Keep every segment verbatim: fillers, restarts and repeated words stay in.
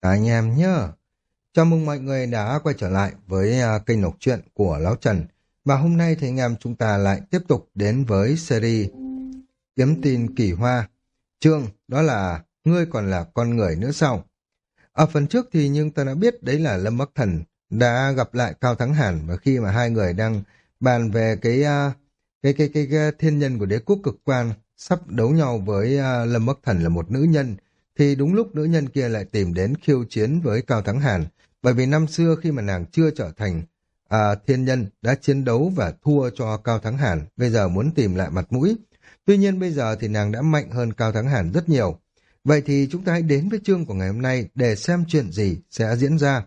Cả anh em nhá. Chào mừng mọi người đã quay trở lại với à, kênh đọc truyện của Lão Trần. Và hôm nay thì anh em chúng ta lại tiếp tục đến với series Kiếm tin kỳ hoa. Chương đó là Ngươi còn là con người nữa sao? Ở phần trước thì nhưng ta đã biết đấy là Lâm Bắc Thần đã gặp lại Cao Thắng Hàn, và khi mà hai người đang bàn về cái à, cái, cái, cái, cái thiên nhân của đế quốc cực quan sắp đấu nhau với à, Lâm Bắc Thần là một nữ nhân, thì đúng lúc nữ nhân kia lại tìm đến khiêu chiến với Cao Thắng Hàn, bởi vì năm xưa khi mà nàng chưa trở thành à, thiên nhân đã chiến đấu và thua cho Cao Thắng Hàn, bây giờ muốn tìm lại mặt mũi. Tuy nhiên bây giờ thì nàng đã mạnh hơn Cao Thắng Hàn rất nhiều. Vậy thì chúng ta hãy đến với chương của ngày hôm nay để xem chuyện gì sẽ diễn ra.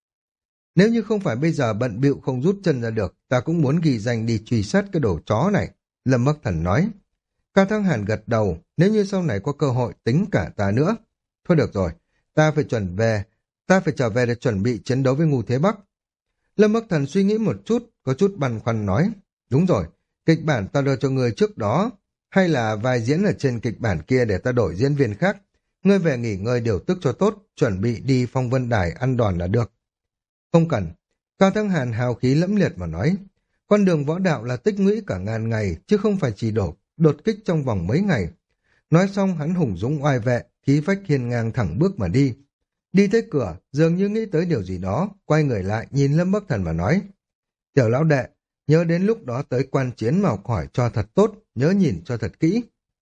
Nếu như không phải bây giờ bận bịu không rút chân ra được, ta cũng muốn ghi danh đi truy sát cái đồ chó này, Lâm Bắc Thần nói. Cao Thắng Hàn gật đầu, nếu như sau này có cơ hội tính cả ta nữa. Thôi được rồi, ta phải chuẩn về, ta phải trở về để chuẩn bị chiến đấu với Ngưu Thế Bắc. Lâm Bắc Thần suy nghĩ một chút, có chút băn khoăn nói. Đúng rồi, kịch bản ta đưa cho người trước đó, hay là vai diễn ở trên kịch bản kia để ta đổi diễn viên khác. Ngươi về nghỉ ngơi điều tức cho tốt, chuẩn bị đi Phong Vân Đài ăn đòn là được. Không cần. Cao Thắng Hàn hào khí lẫm liệt mà nói. Con đường võ đạo là tích lũy cả ngàn ngày, chứ không phải chỉ đổ đột kích trong vòng mấy ngày. Nói xong hắn hùng dũng oai vệ, khí phách hiên ngang thẳng bước mà đi. Đi tới cửa, dường như nghĩ tới điều gì đó, quay người lại nhìn Lâm Bắc Thần mà nói. Tiểu lão đệ, nhớ đến lúc đó tới quan chiến mà học hỏi cho thật tốt, nhớ nhìn cho thật kỹ.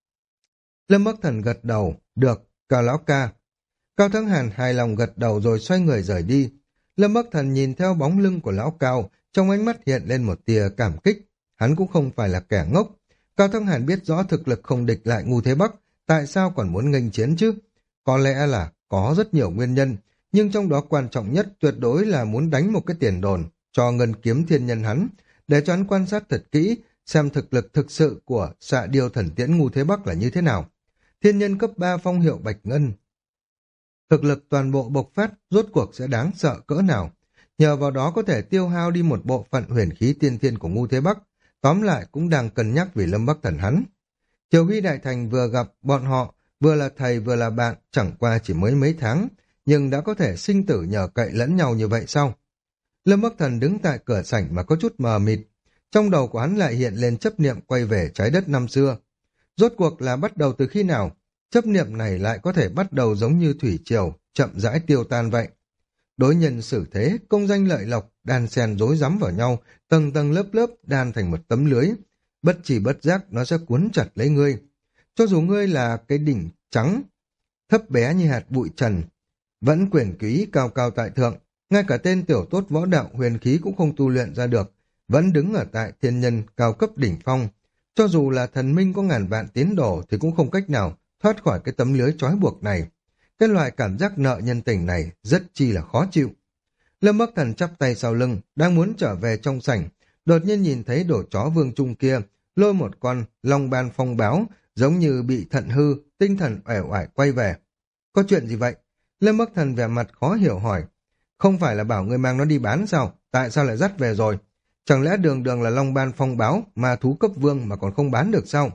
Lâm Bắc Thần gật đầu, được, Cao lão ca. Cao Thắng Hàn hài lòng gật đầu rồi xoay người rời đi. Lâm Bắc Thần nhìn theo bóng lưng của lão Cao, trong ánh mắt hiện lên một tia cảm kích. Hắn cũng không phải là kẻ ngốc. Cao Thắng Hàn biết rõ thực lực không địch lại Ngưu Thế Bắc, tại sao còn muốn nghênh chiến chứ? Có lẽ là có rất nhiều nguyên nhân, nhưng trong đó quan trọng nhất tuyệt đối là muốn đánh một cái tiền đồn cho ngân kiếm thiên nhân hắn, để cho hắn quan sát thật kỹ, xem thực lực thực sự của xạ điêu thần tiễn Ngưu Thế Bắc là như thế nào. Thiên nhân cấp ba phong hiệu Bạch Ngân. Thực lực toàn bộ bộc phát rốt cuộc sẽ đáng sợ cỡ nào. Nhờ vào đó có thể tiêu hao đi một bộ phận huyền khí tiên thiên của Ngưu Thế Bắc. Tóm lại cũng đang cân nhắc vì Lâm Bắc Thần hắn. Triều Huy Đại Thành vừa gặp bọn họ, vừa là thầy vừa là bạn, chẳng qua chỉ mới mấy tháng, nhưng đã có thể sinh tử nhờ cậy lẫn nhau như vậy sao? Lâm Bắc Thần đứng tại cửa sảnh mà có chút mờ mịt. Trong đầu của hắn lại hiện lên chấp niệm quay về trái đất năm xưa. Rốt cuộc là bắt đầu từ khi nào? Chấp niệm này lại có thể bắt đầu giống như thủy triều, chậm rãi tiêu tan vậy. Đối nhân xử thế, công danh lợi lộc, đan xen rối rắm vào nhau, tầng tầng lớp lớp đan thành một tấm lưới. Bất chỉ bất giác nó sẽ cuốn chặt lấy ngươi. Cho dù ngươi là cái đỉnh trắng, thấp bé như hạt bụi trần, vẫn quyền quý cao cao tại thượng, ngay cả tên tiểu tốt võ đạo huyền khí cũng không tu luyện ra được, vẫn đứng ở tại thiên nhân cao cấp đỉnh phong. Cho dù là thần minh có ngàn vạn tín đồ thì cũng không cách nào thoát khỏi cái tấm lưới trói buộc này. Cái loại cảm giác nợ nhân tình này rất chi là khó chịu. Lâm Bắc Thần chắp tay sau lưng, đang muốn trở về trong sảnh, đột nhiên nhìn thấy đồ chó Vương Trung kia, lôi một con long ban phong báo, giống như bị thận hư, tinh thần uể oải quay về. Có chuyện gì vậy? Lâm Bắc Thần vẻ mặt khó hiểu hỏi. Không phải là bảo ngươi mang nó đi bán sao? Tại sao lại dắt về rồi? Chẳng lẽ đường đường là long ban phong báo, mà thú cấp vương mà còn không bán được sao?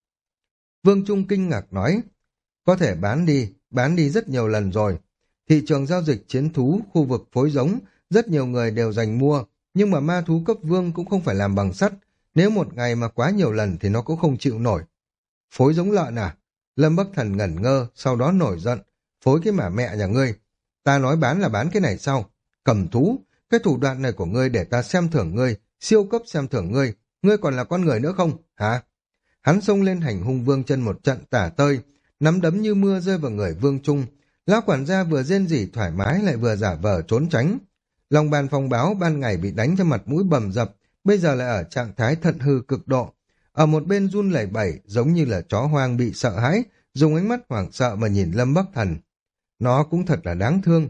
Vương Trung kinh ngạc nói. Có thể bán đi, bán đi rất nhiều lần rồi. Thị trường giao dịch chiến thú, khu vực phối giống, rất nhiều người đều giành mua, nhưng mà ma thú cấp vương cũng không phải làm bằng sắt, nếu một ngày mà quá nhiều lần thì nó cũng không chịu nổi. Phối giống lợn à? Lâm Bắc Thần ngẩn ngơ, sau đó nổi giận. Phối cái mả mẹ nhà ngươi. Ta nói bán là bán cái này sao? Cầm thú, cái thủ đoạn này của ngươi để ta xem thưởng ngươi, siêu cấp xem thưởng ngươi, ngươi còn là con người nữa không, hả? Hắn xông lên hành hung Vương Chân một trận tả tơi, nắm đấm như mưa rơi vào người Vương Trung. Lão quản gia vừa rên rỉ thoải mái lại vừa giả vờ trốn tránh. Lòng bàn phong báo ban ngày bị đánh cho mặt mũi bầm dập, bây giờ lại ở trạng thái thận hư cực độ. Ở một bên run lẩy bẩy giống như là chó hoang bị sợ hãi, dùng ánh mắt hoảng sợ mà nhìn Lâm Bắc Thần. Nó cũng thật là đáng thương.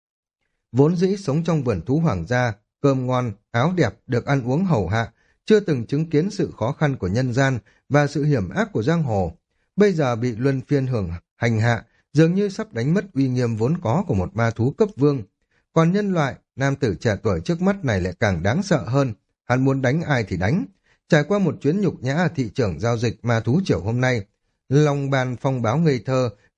Vốn dĩ sống trong vườn thú hoàng gia, cơm ngon, áo đẹp, được ăn uống hầu hạ, chưa từng chứng kiến sự khó khăn của nhân gian và sự hiểm ác của giang hồ. Bây giờ bị luân phiên hưởng hành hạ, dường như sắp đánh mất uy nghiêm vốn có của một ma thú cấp vương. Còn nhân loại, nam tử trẻ tuổi trước mắt này lại càng đáng sợ hơn. Hắn muốn đánh ai thì đánh. Trải qua một chuyến nhục nhã ở thị trường giao dịch ma thú chiều hôm nay, lòng bàn phong báo ngây thơ,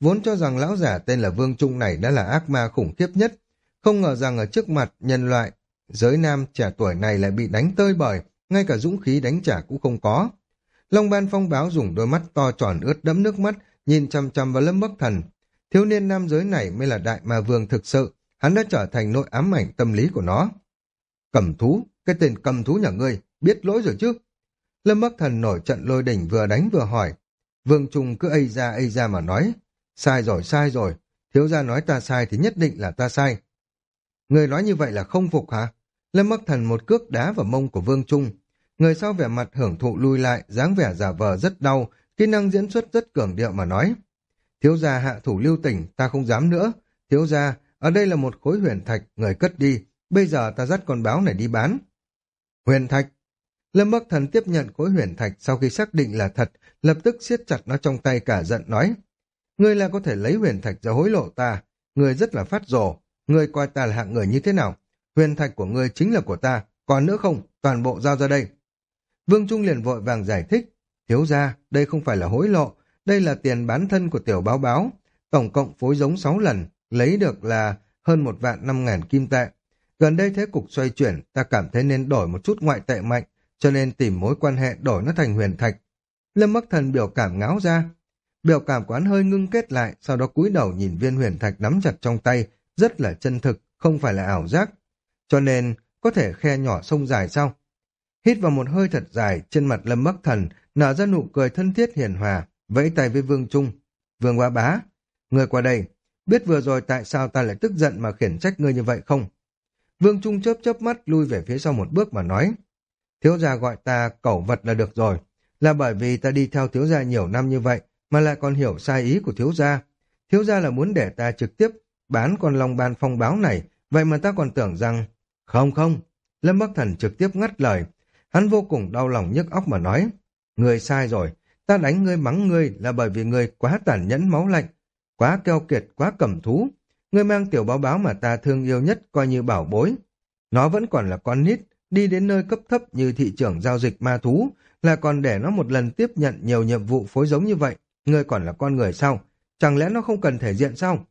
vốn cho rằng lão giả tên là Vương Trung này đã là ác ma khủng khiếp nhất. Không ngờ rằng ở trước mặt nhân loại, giới nam trẻ tuổi này lại bị đánh tơi bời, ngay cả dũng khí đánh trả cũng không có. Long Ban Phong Báo dùng đôi mắt to tròn ướt đẫm nước mắt, nhìn chăm chăm vào Lâm Bắc Thần. Thiếu niên nam giới này mới là đại ma vương thực sự, hắn đã trở thành nỗi ám ảnh tâm lý của nó. Cầm thú, cái tên cầm thú nhà ngươi, biết lỗi rồi chứ? Lâm Bắc Thần nổi trận lôi đình vừa đánh vừa hỏi. Vương Trung cứ ây ra ây ra mà nói. Sai rồi, sai rồi. Thiếu gia nói ta sai thì nhất định là ta sai. Người nói như vậy là không phục hả? Lâm Bắc Thần một cước đá vào mông của Vương Trung. Người sau vẻ mặt hưởng thụ lui lại, dáng vẻ giả vờ rất đau, kỹ năng diễn xuất rất cường điệu mà nói. Thiếu gia hạ thủ lưu tình, ta không dám nữa. Thiếu gia, ở đây là một khối huyền thạch, người cất đi. Bây giờ ta dắt con báo này đi bán. Huyền thạch. Lâm Bắc Thần tiếp nhận khối huyền thạch sau khi xác định là thật, lập tức siết chặt nó trong tay cả giận nói. Ngươi là có thể lấy huyền thạch ra hối lộ ta. Ngươi rất là phát rồ. Ngươi coi ta là hạng người như thế nào? Huyền thạch của ngươi chính là của ta. Còn nữa không, toàn bộ giao ra đây. Vương Trung liền vội vàng giải thích. Thiếu gia, đây không phải là hối lộ. Đây là tiền bán thân của tiểu báo báo. Tổng cộng phối giống sáu lần, lấy được là hơn một vạn năm ngàn kim tệ. Gần đây thế cục xoay chuyển, ta cảm thấy nên đổi một chút ngoại tệ mạnh, cho nên tìm mối quan hệ đổi nó thành huyền thạch. Lâm Bắc Thần biểu cảm ngáo ra. Biểu cảm của hắn hơi ngưng kết lại, sau đó cúi đầu nhìn viên huyền thạch nắm chặt trong tay, rất là chân thực, không phải là ảo giác. Cho nên, có thể khe nhỏ sông dài sao? Hít vào một hơi thật dài, trên mặt Lâm Bắc Thần nở ra nụ cười thân thiết hiền hòa, vẫy tay với Vương Trung. Vương Bá Bá, ngươi qua đây, biết vừa rồi tại sao ta lại tức giận mà khiển trách ngươi như vậy không? Vương Trung chớp chớp mắt lui về phía sau một bước mà nói. Thiếu gia gọi ta cẩu vật là được rồi, là bởi vì ta đi theo thiếu gia nhiều năm như vậy, mà lại còn hiểu sai ý của thiếu gia. Thiếu gia là muốn để ta trực tiếp bán con Long Ban Phong Báo này, vậy mà ta còn tưởng rằng... Không không, Lâm Bắc Thần trực tiếp ngắt lời. Hắn vô cùng đau lòng nhức óc mà nói. Ngươi sai rồi, ta đánh ngươi mắng ngươi là bởi vì ngươi quá tàn nhẫn máu lạnh, quá keo kiệt, quá cẩm thú. Ngươi mang tiểu báo báo mà ta thương yêu nhất coi như bảo bối. Nó vẫn còn là con nít, đi đến nơi cấp thấp như thị trường giao dịch ma thú, là còn để nó một lần tiếp nhận nhiều nhiệm vụ phối giống như vậy. Ngươi còn là con người sao? Chẳng lẽ nó không cần thể diện sao?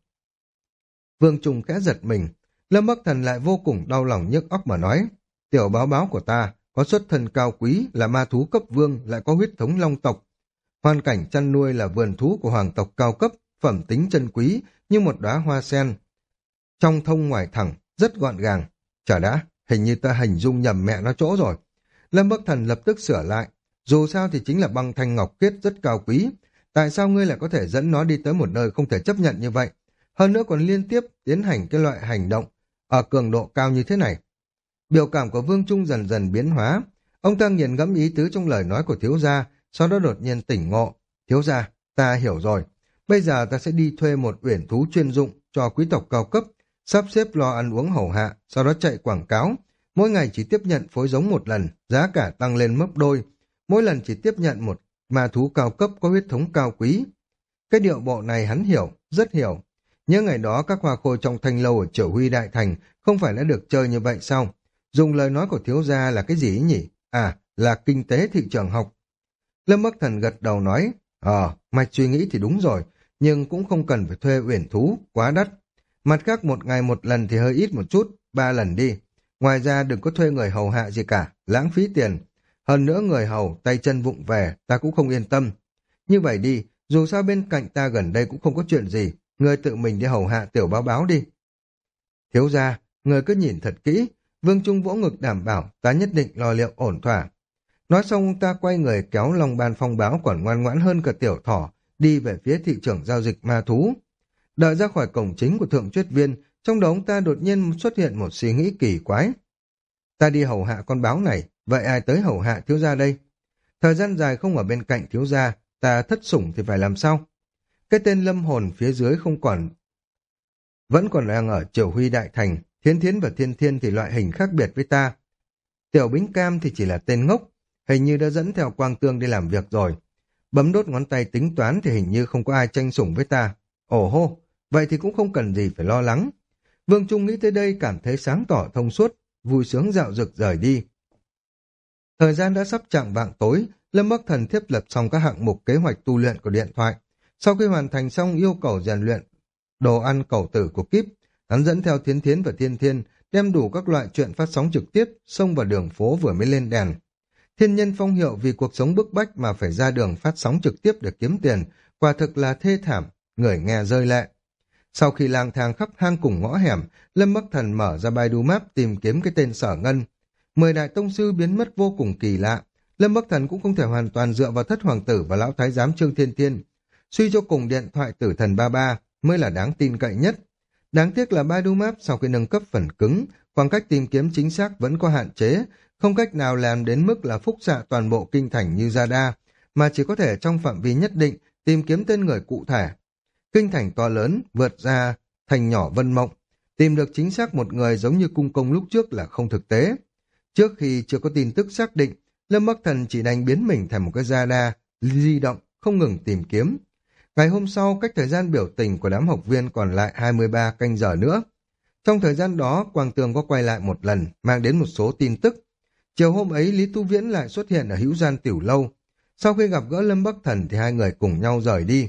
Vương Trung khẽ giật mình. Lâm Bắc Thần lại vô cùng đau lòng nhức óc mà nói. Tiểu báo báo của ta có xuất thân cao quý, là ma thú cấp vương, lại có huyết thống long tộc. Hoàn cảnh chăn nuôi là vườn thú của hoàng tộc cao cấp, phẩm tính chân quý như một đóa hoa sen. Trong thông ngoài thẳng, rất gọn gàng. Chả đã, hình như ta hình dung nhầm mẹ nó chỗ rồi. Lâm Bắc Thần lập tức sửa lại. Dù sao thì chính là băng thanh ngọc khiết rất cao quý. Tại sao ngươi lại có thể dẫn nó đi tới một nơi không thể chấp nhận như vậy? Hơn nữa còn liên tiếp tiến hành cái loại hành động ở cường độ cao như thế này. Biểu cảm của Vương Trung dần dần biến hóa. Ông ta nghiền ngẫm ý tứ trong lời nói của thiếu gia, sau đó đột nhiên tỉnh ngộ. Thiếu gia, ta hiểu rồi. Bây giờ ta sẽ đi thuê một uyển thú chuyên dụng cho quý tộc cao cấp, sắp xếp lo ăn uống hầu hạ, sau đó chạy quảng cáo. Mỗi ngày chỉ tiếp nhận phối giống một lần, giá cả tăng lên gấp đôi. Mỗi lần chỉ tiếp nhận một ma thú cao cấp có huyết thống cao quý. Cái điệu bộ này hắn hiểu, rất hiểu. Nhớ ngày đó các hoa khôi trong thanh lâu ở Triều Huy Đại Thành không phải đã được chơi như vậy sao? Dùng lời nói của thiếu gia là cái gì nhỉ? À, là kinh tế thị trường học. Lâm Bắc Thần gật đầu nói, ờ, mạch suy nghĩ thì đúng rồi, nhưng cũng không cần phải thuê uyển thú, quá đắt. Mặt khác một ngày một lần thì hơi ít một chút, ba lần đi. Ngoài ra đừng có thuê người hầu hạ gì cả, lãng phí tiền. Hơn nữa người hầu, tay chân vụng về, ta cũng không yên tâm. Như vậy đi, dù sao bên cạnh ta gần đây cũng không có chuyện gì, người tự mình đi hầu hạ tiểu báo báo đi. Thiếu gia, người cứ nhìn thật kỹ, Vương Trung vỗ ngực đảm bảo ta nhất định lo liệu ổn thỏa. Nói xong ta quay người kéo Long Ban Phong Báo còn ngoan ngoãn hơn cả tiểu thỏ, đi về phía thị trường giao dịch ma thú. Đợi ra khỏi cổng chính của Thượng Chuyết Viên, trong đó ông ta đột nhiên xuất hiện một suy nghĩ kỳ quái. Ta đi hầu hạ con báo này, vậy ai tới hầu hạ thiếu gia đây? Thời gian dài không ở bên cạnh thiếu gia, ta thất sủng thì phải làm sao? Cái tên lâm hồn phía dưới không còn... Vẫn còn đang ở Triều Huy Đại Thành, Thiên Thiến và Thiên Thiên thì loại hình khác biệt với ta. Tiểu Bính Cam thì chỉ là tên ngốc, hình như đã dẫn theo Quang Tương đi làm việc rồi. Bấm đốt ngón tay tính toán thì hình như không có ai tranh sủng với ta. Ồ hô, vậy thì cũng không cần gì phải lo lắng. Vương Trung nghĩ tới đây cảm thấy sáng tỏ thông suốt, vui sướng dạo dực rời đi. Thời gian đã sắp chạng vạng tối, Lâm Bắc Thần thiết lập xong các hạng mục kế hoạch tu luyện của điện thoại. Sau khi hoàn thành xong yêu cầu rèn luyện đồ ăn cẩu tử của kíp, hắn dẫn theo Thiến Thiến và Thiên Thiên, đem đủ các loại chuyện phát sóng trực tiếp, xông vào đường phố vừa mới lên đèn. Thiên Nhân Phong Hiệu vì cuộc sống bức bách mà phải ra đường phát sóng trực tiếp để kiếm tiền, quả thực là thê thảm, người nghe rơi lệ. Sau khi lang thang khắp hang cùng ngõ hẻm, Lâm Bắc Thần mở ra Baidu Map tìm kiếm cái tên Sở Ngân. Mười đại tông sư biến mất vô cùng kỳ lạ. Lâm Bắc Thần cũng không thể hoàn toàn dựa vào thất hoàng tử và lão thái giám Trương Thiên Thiên. Suy cho cùng điện thoại tử thần ba ba mới là đáng tin cậy nhất. Đáng tiếc là Baidu Map sau khi nâng cấp phần cứng, khoảng cách tìm kiếm chính xác vẫn có hạn chế, không cách nào làm đến mức là phúc xạ toàn bộ kinh thành như Zada, mà chỉ có thể trong phạm vi nhất định tìm kiếm tên người cụ thể. Kinh thành to lớn, vượt ra thành nhỏ Vân Mộng, tìm được chính xác một người giống như cung công lúc trước là không thực tế. Trước khi chưa có tin tức xác định, Lâm Bắc Thần chỉ đành biến mình thành một cái Zada di động, không ngừng tìm kiếm. Ngày hôm sau, cách thời gian biểu tình của đám học viên còn lại hai mươi ba canh giờ nữa. Trong thời gian đó, Quang Tường có quay lại một lần, mang đến một số tin tức. Chiều hôm ấy, Lý Tu Viễn lại xuất hiện ở Hữu Gian Tiểu Lâu. Sau khi gặp gỡ Lâm Bắc Thần thì hai người cùng nhau rời đi.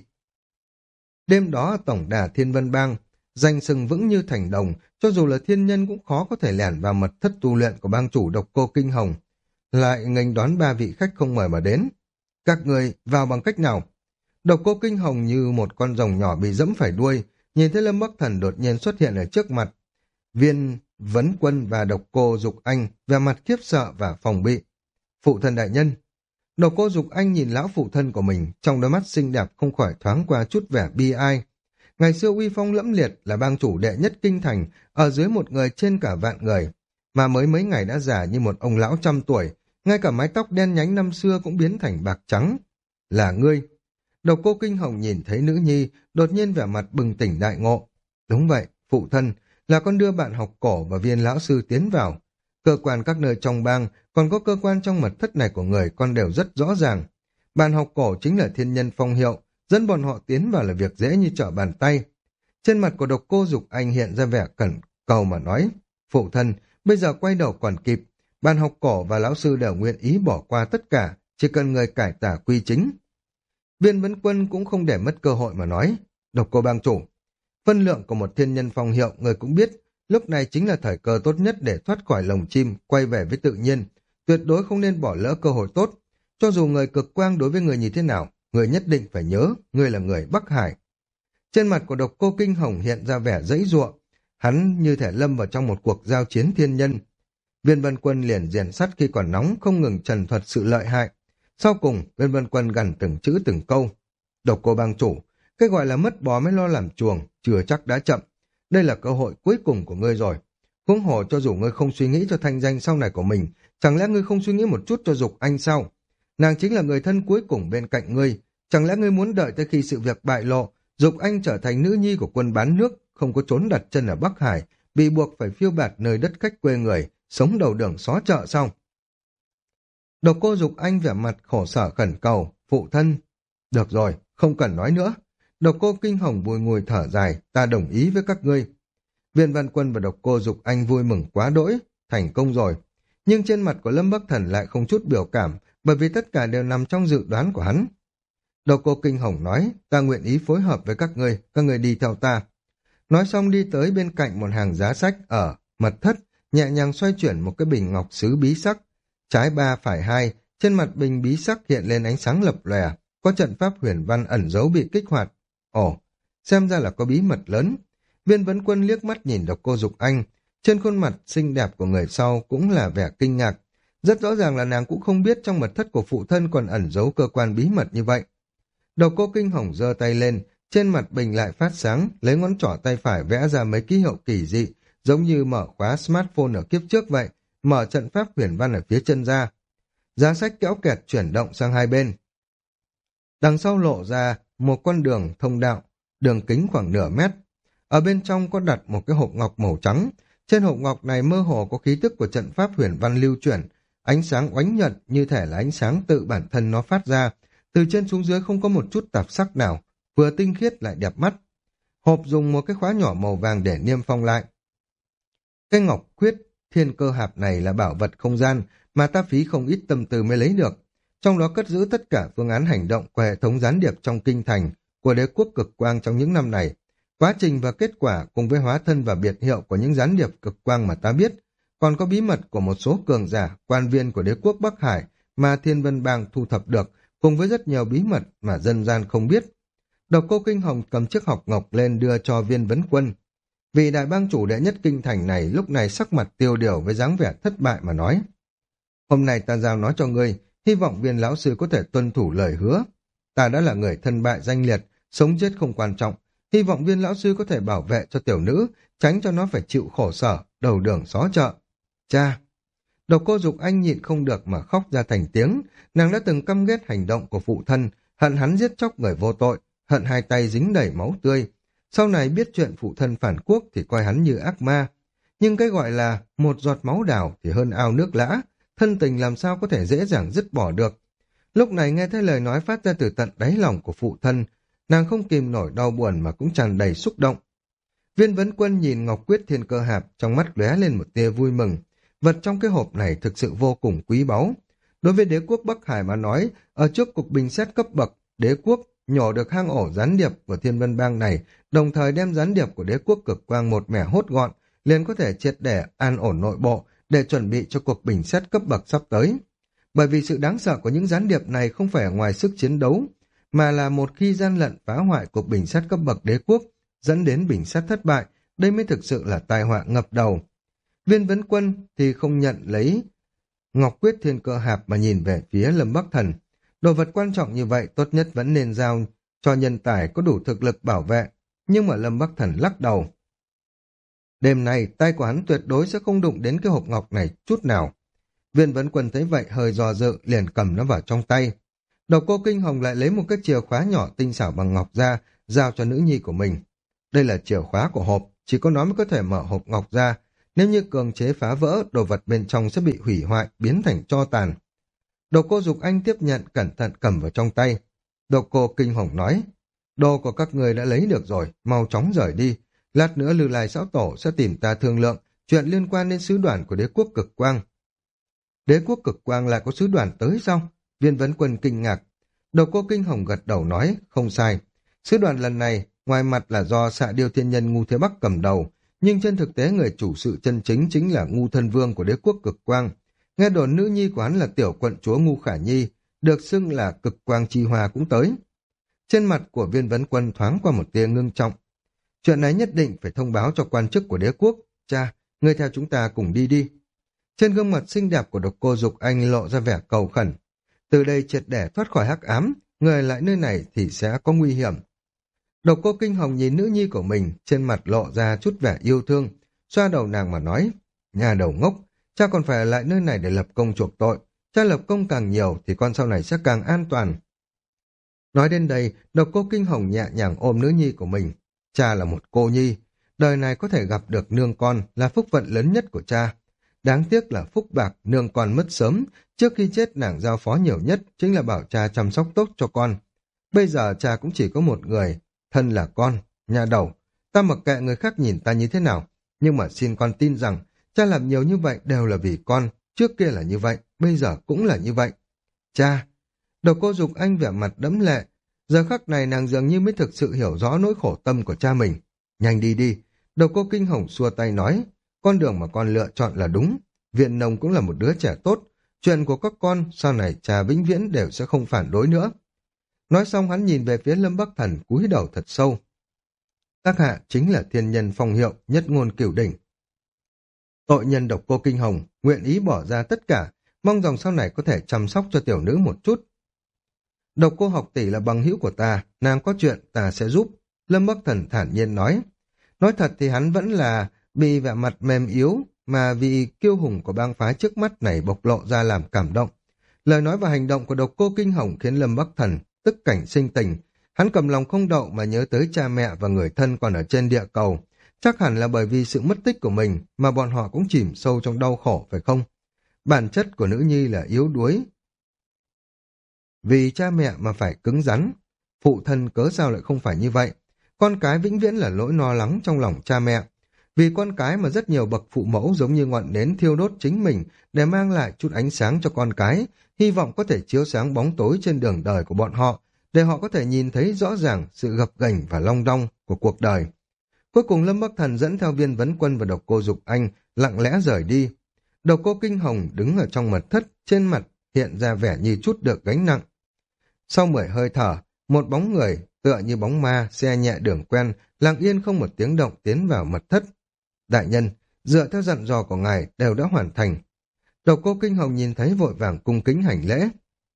Đêm đó ở tổng đà Thiên Vân Bang, danh sừng vững như thành đồng, cho dù là thiên nhân cũng khó có thể lẻn vào mật thất tu luyện của bang chủ Độc Cô Kinh Hồng. Lại nghênh đón ba vị khách không mời mà đến. Các người vào bằng cách nào? Độc Cô Kinh Hồng như một con rồng nhỏ bị dẫm phải đuôi, nhìn thấy Lâm Bắc Thần đột nhiên xuất hiện ở trước mặt. Viên Vấn Quân và Độc Cô Dục Anh về mặt khiếp sợ và phòng bị. Phụ thân đại nhân. Độc Cô Dục Anh nhìn lão phụ thân của mình, trong đôi mắt xinh đẹp không khỏi thoáng qua chút vẻ bi ai. Ngày xưa uy phong lẫm liệt là bang chủ đệ nhất kinh thành, ở dưới một người trên cả vạn người, mà mới mấy ngày đã già như một ông lão trăm tuổi, ngay cả mái tóc đen nhánh năm xưa cũng biến thành bạc trắng. Là ngươi. Độc Cô Kinh Hồng nhìn thấy nữ nhi, đột nhiên vẻ mặt bừng tỉnh đại ngộ. Đúng vậy, phụ thân, là con đưa bạn học cổ và Viên lão sư tiến vào. Cơ quan các nơi trong bang, còn có cơ quan trong mật thất này của người con đều rất rõ ràng. Bạn học cổ chính là Thiên Nhân Phong Hiệu, dẫn bọn họ tiến vào là việc dễ như trở bàn tay. Trên mặt của Độc Cô Dục Anh hiện ra vẻ cẩn cầu mà nói, phụ thân, bây giờ quay đầu còn kịp, bạn học cổ và lão sư đều nguyện ý bỏ qua tất cả, chỉ cần người cải tà quy chính. Viên Vấn Quân cũng không để mất cơ hội mà nói, Độc Cô bang chủ, phân lượng của một Thiên Nhân Phong Hiệu người cũng biết, lúc này chính là thời cơ tốt nhất để thoát khỏi lồng chim, quay về với tự nhiên, tuyệt đối không nên bỏ lỡ cơ hội tốt. Cho dù người cực quang đối với người như thế nào, người nhất định phải nhớ, người là người Bắc Hải. Trên mặt của Độc Cô Kinh Hồng hiện ra vẻ dãy giụa, hắn như thể lâm vào trong một cuộc giao chiến thiên nhân. Viên Vân Quân liền rèn sắt khi còn nóng, không ngừng trần thuật sự lợi hại. Sau cùng, Viên Vân Quân gằn từng chữ từng câu. Độc Cô bang chủ, cái gọi là mất bò mới lo làm chuồng, chưa chắc đã chậm. Đây là cơ hội cuối cùng của ngươi rồi. Huống hồ cho dù ngươi không suy nghĩ cho thanh danh sau này của mình, chẳng lẽ ngươi không suy nghĩ một chút cho Dục Anh sao? Nàng chính là người thân cuối cùng bên cạnh ngươi. Chẳng lẽ ngươi muốn đợi tới khi sự việc bại lộ, Dục Anh trở thành nữ nhi của quân bán nước, không có trốn đặt chân ở Bắc Hải, bị buộc phải phiêu bạt nơi đất khách quê người, sống đầu đường xó chợ sao? Độc Cô Dục Anh vẻ mặt khổ sở khẩn cầu, phụ thân. Được rồi, không cần nói nữa. Độc Cô Kinh Hồng bùi ngùi thở dài, ta đồng ý với các ngươi. Viên Văn Quân và Độc Cô Dục Anh vui mừng quá đỗi, thành công rồi. Nhưng trên mặt của Lâm Bắc Thần lại không chút biểu cảm, bởi vì tất cả đều nằm trong dự đoán của hắn. Độc Cô Kinh Hồng nói, ta nguyện ý phối hợp với các ngươi, các ngươi đi theo ta. Nói xong đi tới bên cạnh một hàng giá sách ở mật thất, nhẹ nhàng xoay chuyển một cái bình ngọc sứ bí sắc. Trái ba phải hai, trên mặt bình bí sắc hiện lên ánh sáng lập lòe, có trận pháp huyền văn ẩn dấu bị kích hoạt. Ồ, xem ra là có bí mật lớn. Viên Vấn Quân liếc mắt nhìn Độc Cô Dục Anh, trên khuôn mặt xinh đẹp của người sau cũng là vẻ kinh ngạc. Rất rõ ràng là nàng cũng không biết trong mật thất của phụ thân còn ẩn giấu cơ quan bí mật như vậy. Độc Cô Kinh Hồng giơ tay lên, trên mặt bình lại phát sáng, lấy ngón trỏ tay phải vẽ ra mấy ký hiệu kỳ dị, giống như mở khóa smartphone ở kiếp trước vậy, mở trận pháp huyền văn ở phía chân ra. Giá sách kéo kẹt chuyển động sang hai bên. Đằng sau lộ ra một con đường thông đạo, đường kính khoảng nửa mét. Ở bên trong có đặt một cái hộp ngọc màu trắng. Trên hộp ngọc này mơ hồ có khí tức của trận pháp huyền văn lưu chuyển, ánh sáng oánh nhuận như thể là ánh sáng tự bản thân nó phát ra. Từ trên xuống dưới không có một chút tạp sắc nào, vừa tinh khiết lại đẹp mắt. Hộp dùng một cái khóa nhỏ màu vàng để niêm phong lại. Cái ngọc khuyết thiên cơ hạp này là bảo vật không gian mà ta phí không ít tâm tư mới lấy được. Trong đó cất giữ tất cả phương án hành động của hệ thống gián điệp trong kinh thành của đế quốc cực quang trong những năm này. Quá trình và kết quả cùng với hóa thân và biệt hiệu của những gián điệp cực quang mà ta biết, còn có bí mật của một số cường giả, quan viên của đế quốc Bắc Hải mà Thiên Vân Bang thu thập được, cùng với rất nhiều bí mật mà dân gian không biết. Độc Cô Kinh Hồng cầm chiếc hộp ngọc lên đưa cho Viên Vấn Quân. Vị đại bang chủ đệ nhất kinh thành này lúc này sắc mặt tiêu điều với dáng vẻ thất bại mà nói: Hôm nay ta giao nó cho ngươi, hy vọng Viên lão sư có thể tuân thủ lời hứa. Ta đã là người thân bại danh liệt, sống chết không quan trọng, hy vọng Viên lão sư có thể bảo vệ cho tiểu nữ, tránh cho nó phải chịu khổ sở, đầu đường xó chợ. Cha! Độc Cô Dục Anh nhịn không được mà khóc ra thành tiếng. Nàng đã từng căm ghét hành động của phụ thân, hận hắn giết chóc người vô tội, hận hai tay dính đầy máu tươi. Sau này biết chuyện phụ thân phản quốc thì coi hắn như ác ma. Nhưng cái gọi là một giọt máu đào thì hơn ao nước lã, thân tình làm sao có thể dễ dàng dứt bỏ được. Lúc này nghe thấy lời nói phát ra từ tận đáy lòng của phụ thân, nàng không kìm nổi đau buồn mà cũng tràn đầy xúc động. Viên Vấn Quân nhìn Ngọc Quyết Thiên Cơ Hạp, trong mắt lóe lên một tia vui mừng. Vật trong cái hộp này thực sự vô cùng quý báu. Đối với đế quốc Bắc Hải mà nói, ở trước cuộc bình xét cấp bậc, đế quốc nhổ được hang ổ gián điệp của Thiên Vân Bang này, đồng thời đem gián điệp của đế quốc cực quang một mẻ hốt gọn, liền có thể triệt để an ổn nội bộ để chuẩn bị cho cuộc bình xét cấp bậc sắp tới. Bởi vì sự đáng sợ của những gián điệp này không phải ở ngoài sức chiến đấu, mà là một khi gian lận phá hoại cuộc bình xét cấp bậc đế quốc, dẫn đến bình xét thất bại, đây mới thực sự là tai họa ngập đầu. Viên Vấn Quân thì không nhận lấy Ngọc Quyết Thiên Cơ Hạp mà nhìn về phía Lâm Bắc Thần. Đồ vật quan trọng như vậy tốt nhất vẫn nên giao cho nhân tài có đủ thực lực bảo vệ, nhưng mà Lâm Bắc Thần lắc đầu. Đêm nay tay của hắn tuyệt đối sẽ không đụng đến cái hộp ngọc này chút nào. Viên Vấn Quân thấy vậy hơi do dự, liền cầm nó vào trong tay. Độc Cô Kinh Hồng lại lấy một cái chìa khóa nhỏ tinh xảo bằng ngọc ra, giao cho nữ nhi của mình. Đây là chìa khóa của hộp, chỉ có nó mới có thể mở hộp ngọc ra. Nếu như cường chế phá vỡ, đồ vật bên trong sẽ bị hủy hoại, biến thành tro tàn. Độc Cô Dục Anh tiếp nhận, cẩn thận cầm vào trong tay. Độc Cô Kinh Hồng nói: Đồ của các người đã lấy được rồi, mau chóng rời đi. Lát nữa Lư Lai Lão Tổ sẽ tìm ta thương lượng chuyện liên quan đến sứ đoàn của đế quốc cực quang. Đế quốc cực quang lại có sứ đoàn tới sao? Viên Vấn Quân kinh ngạc. Độc Cô Kinh Hồng gật đầu nói: Không sai. Sứ đoàn lần này, ngoài mặt là do Xạ Điêu Thiên Nhân Ngu Thế Bắc cầm đầu, nhưng trên thực tế người chủ sự chân chính chính là Ngu Thân Vương của đế quốc cực quang. Nghe đồn nữ nhi của hắn là tiểu quận chúa Ngu Khả Nhi, được xưng là cực quang chi hoa cũng tới. Trên mặt của Viên Vấn Quân thoáng qua một tia ngưng trọng. Chuyện này nhất định phải thông báo cho quan chức của đế quốc. Cha, ngươi theo chúng ta cùng đi đi. Trên gương mặt xinh đẹp của Độc Cô Dục Anh lộ ra vẻ cầu khẩn. Từ đây triệt để thoát khỏi hắc ám, người lại nơi này thì sẽ có nguy hiểm. Độc Cô Kinh Hồng nhìn nữ nhi của mình, trên mặt lộ ra chút vẻ yêu thương, xoa đầu nàng mà nói: Nhà đầu ngốc, cha còn phải ở lại nơi này để lập công chuộc tội. Cha lập công càng nhiều thì con sau này sẽ càng an toàn. Nói đến đây, Độc Cô Kinh Hồng nhẹ nhàng ôm nữ nhi của mình. Cha là một cô nhi, đời này có thể gặp được nương con là phúc vận lớn nhất của cha. Đáng tiếc là phúc bạc nương con mất sớm, trước khi chết nàng giao phó nhiều nhất chính là bảo cha chăm sóc tốt cho con. Bây giờ cha cũng chỉ có một người, thân là con. Nhà đầu, ta mặc kệ người khác nhìn ta như thế nào, nhưng mà xin con tin rằng cha làm nhiều như vậy đều là vì con. Trước kia là như vậy, bây giờ cũng là như vậy. Cha! Độc Cô Dục Anh vẻ mặt đẫm lệ. Giờ khắc này nàng dường như mới thực sự hiểu rõ nỗi khổ tâm của cha mình. Nhanh đi đi. Độc Cô Kinh Hồng xua tay nói: Con đường mà con lựa chọn là đúng. Viện Nông cũng là một đứa trẻ tốt. Chuyện của các con sau này cha vĩnh viễn đều sẽ không phản đối nữa. Nói xong hắn nhìn về phía Lâm Bắc Thần, cúi đầu thật sâu. Các hạ chính là thiên nhân phong hiệu, nhất ngôn cửu đỉnh. Tội nhân Độc Cô Kinh Hồng nguyện ý bỏ ra tất cả, mong rằng sau này có thể chăm sóc cho tiểu nữ một chút. Độc Cô học tỷ là bằng hữu của ta, nàng có chuyện ta sẽ giúp. Lâm Bắc Thần thản nhiên nói. Nói thật thì hắn vẫn là bị vẻ mặt mềm yếu, mà vì kiêu hùng của bang phái trước mắt này bộc lộ ra làm cảm động. Lời nói và hành động của Độc Cô Kinh Hồng khiến Lâm Bắc Thần tức cảnh sinh tình. Hắn cầm lòng không đậu mà nhớ tới cha mẹ và người thân còn ở trên địa cầu. Chắc hẳn là bởi vì sự mất tích của mình mà bọn họ cũng chìm sâu trong đau khổ, phải không? Bản chất của nữ nhi là yếu đuối. Vì cha mẹ mà phải cứng rắn. Phụ thân cớ sao lại không phải như vậy? Con cái vĩnh viễn là nỗi lo lắng trong lòng cha mẹ. Vì con cái mà rất nhiều bậc phụ mẫu giống như ngọn nến thiêu đốt chính mình để mang lại chút ánh sáng cho con cái, hy vọng có thể chiếu sáng bóng tối trên đường đời của bọn họ, để họ có thể nhìn thấy rõ ràng sự gập ghềnh và long đong của cuộc đời. Cuối cùng Lâm Bắc Thần dẫn theo Viên Vấn Quân và Độc Cô Dục Anh lặng lẽ rời đi. Độc Cô Kinh Hồng đứng ở trong mật thất, trên mặt hiện ra vẻ như chút được gánh nặng. Sau mười hơi thở, một bóng người tựa như bóng ma xe nhẹ đường quen, lặng yên không một tiếng động tiến vào mật thất. Đại nhân, dựa theo dặn dò của ngài đều đã hoàn thành. Độc Cô Kinh Hồng nhìn thấy vội vàng cung kính hành lễ.